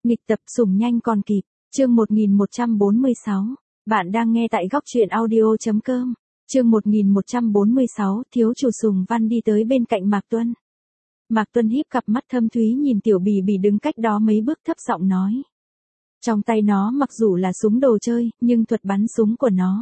Nghịch tập sủng nhanh còn kịp, chương 1146. Bạn đang nghe tại góc truyện audio.com. Chương 1146, thiếu chủ Sùng Văn đi tới bên cạnh Mạc Tuân. Mạc Tuân híp cặp mắt thâm thúy nhìn Tiểu Bì Bì đứng cách đó mấy bước thấp giọng nói. Trong tay nó mặc dù là súng đồ chơi, nhưng thuật bắn súng của nó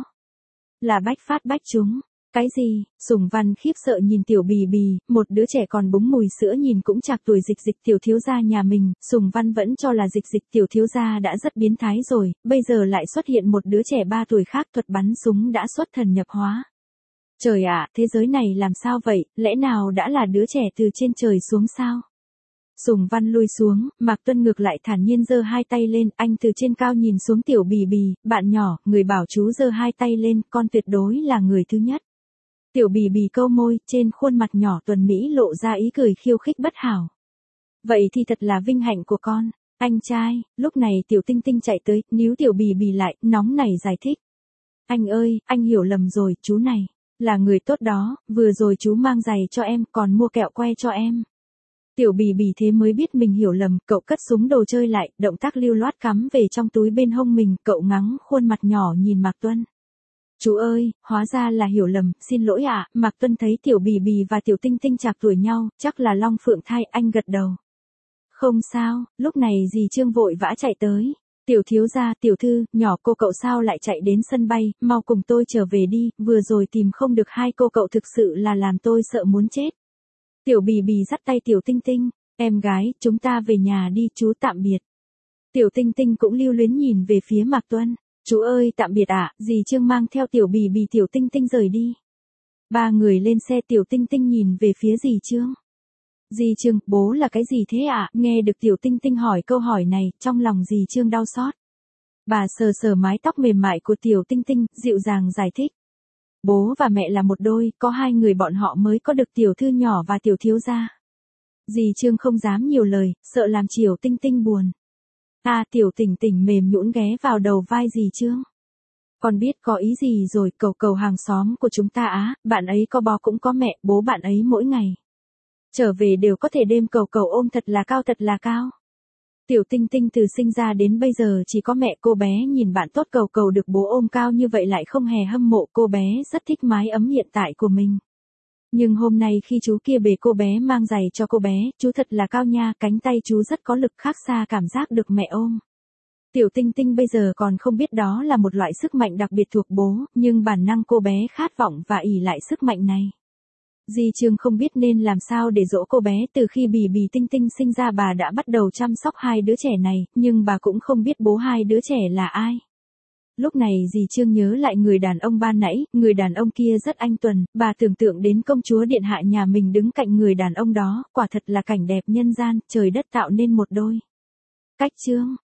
là bách phát bách trúng. Cái gì? Sùng Văn khiếp sợ nhìn Tiểu Bì Bì, một đứa trẻ còn búng mùi sữa nhìn cũng chạc tuổi Dịch Dịch tiểu thiếu gia nhà mình, Sùng Văn vẫn cho là Dịch Dịch tiểu thiếu gia đã rất biến thái rồi, bây giờ lại xuất hiện một đứa trẻ 3 tuổi khác thuật bắn súng đã xuất thần nhập hóa. Trời ạ, thế giới này làm sao vậy, lẽ nào đã là đứa trẻ từ trên trời xuống sao? Sùng Văn lui xuống, Mạc Tuân ngược lại thản nhiên giơ hai tay lên, anh từ trên cao nhìn xuống Tiểu Bì Bì, bạn nhỏ, người bảo chú giơ hai tay lên, con tuyệt đối là người thứ nhất. Tiểu Bì Bì câu môi, trên khuôn mặt nhỏ tuần Mỹ lộ ra ý cười khiêu khích bất hảo. Vậy thì thật là vinh hạnh của con, anh trai. Lúc này Tiểu Tinh Tinh chạy tới, níu Tiểu Bì Bì lại, nóng nảy giải thích. Anh ơi, anh hiểu lầm rồi, chú này là người tốt đó, vừa rồi chú mang giày cho em, còn mua kẹo que cho em. Tiểu Bì Bì thế mới biết mình hiểu lầm, cậu cất súng đồ chơi lại, động tác lưu loát cắm về trong túi bên hông mình, cậu ngắng khuôn mặt nhỏ nhìn Mạc Tuân. Chú ơi, hóa ra là hiểu lầm, xin lỗi ạ. Mạc Tuân thấy Tiểu Bì Bì và Tiểu Tinh Tinh chạc tuổi nhau, chắc là long phượng thai, anh gật đầu. Không sao, lúc này dì Trương vội vã chạy tới. Tiểu thiếu gia, tiểu thư, nhỏ cô cậu sao lại chạy đến sân bay, mau cùng tôi trở về đi, vừa rồi tìm không được hai cô cậu thực sự là làm tôi sợ muốn chết. Tiểu Bì Bì dắt tay Tiểu Tinh Tinh, em gái, chúng ta về nhà đi, chú tạm biệt. Tiểu Tinh Tinh cũng lưu luyến nhìn về phía Mạc Tuân. Chú ơi, tạm biệt ạ, dì Trương mang theo Tiểu Bì Bì Tiểu Tinh Tinh rời đi. Ba người lên xe, Tiểu Tinh Tinh nhìn về phía dì Trương. Dì Trương, bố là cái gì thế ạ? Nghe được Tiểu Tinh Tinh hỏi câu hỏi này, trong lòng dì Trương đau xót. Bà sờ sờ mái tóc mềm mại của Tiểu Tinh Tinh, dịu dàng giải thích. Bố và mẹ là một đôi, có hai người bọn họ mới có được tiểu thư nhỏ và tiểu thiếu gia. Dì Trương không dám nhiều lời, sợ làm Tiểu Tinh Tinh buồn. Tiểu Tỉnh Tỉnh mềm nhũn ghé vào đầu vai dì Trương. Con biết có ý gì rồi, cầu cầu hàng xóm của chúng ta á, bạn ấy có bố cũng có mẹ, bố bạn ấy mỗi ngày trở về đều có thể đêm cầu cầu ôm thật là cao. Tiểu Tinh Tinh từ sinh ra đến bây giờ chỉ có mẹ, cô bé nhìn bạn tốt cầu cầu được bố ôm cao như vậy lại không hề hâm mộ, cô bé rất thích mái ấm hiện tại của mình. Nhưng hôm nay khi chú kia bế cô bé mang giày cho cô bé, chú thật là cao nha, cánh tay chú rất có lực, khác xa cảm giác được mẹ ôm. Tiểu Tinh Tinh bây giờ còn không biết đó là một loại sức mạnh đặc biệt thuộc bố, nhưng bản năng cô bé khát vọng và ỷ lại sức mạnh này. Dì Trương không biết nên làm sao để dỗ cô bé, từ khi Bì Bì Tinh Tinh sinh ra bà đã bắt đầu chăm sóc hai đứa trẻ này, nhưng bà cũng không biết bố hai đứa trẻ là ai. Lúc này dì Trương nhớ lại người đàn ông ban nãy, người đàn ông kia rất anh tuần, bà tưởng tượng đến công chúa điện hạ nhà mình đứng cạnh người đàn ông đó, quả thật là cảnh đẹp nhân gian, trời đất tạo nên một đôi. Cách Trương,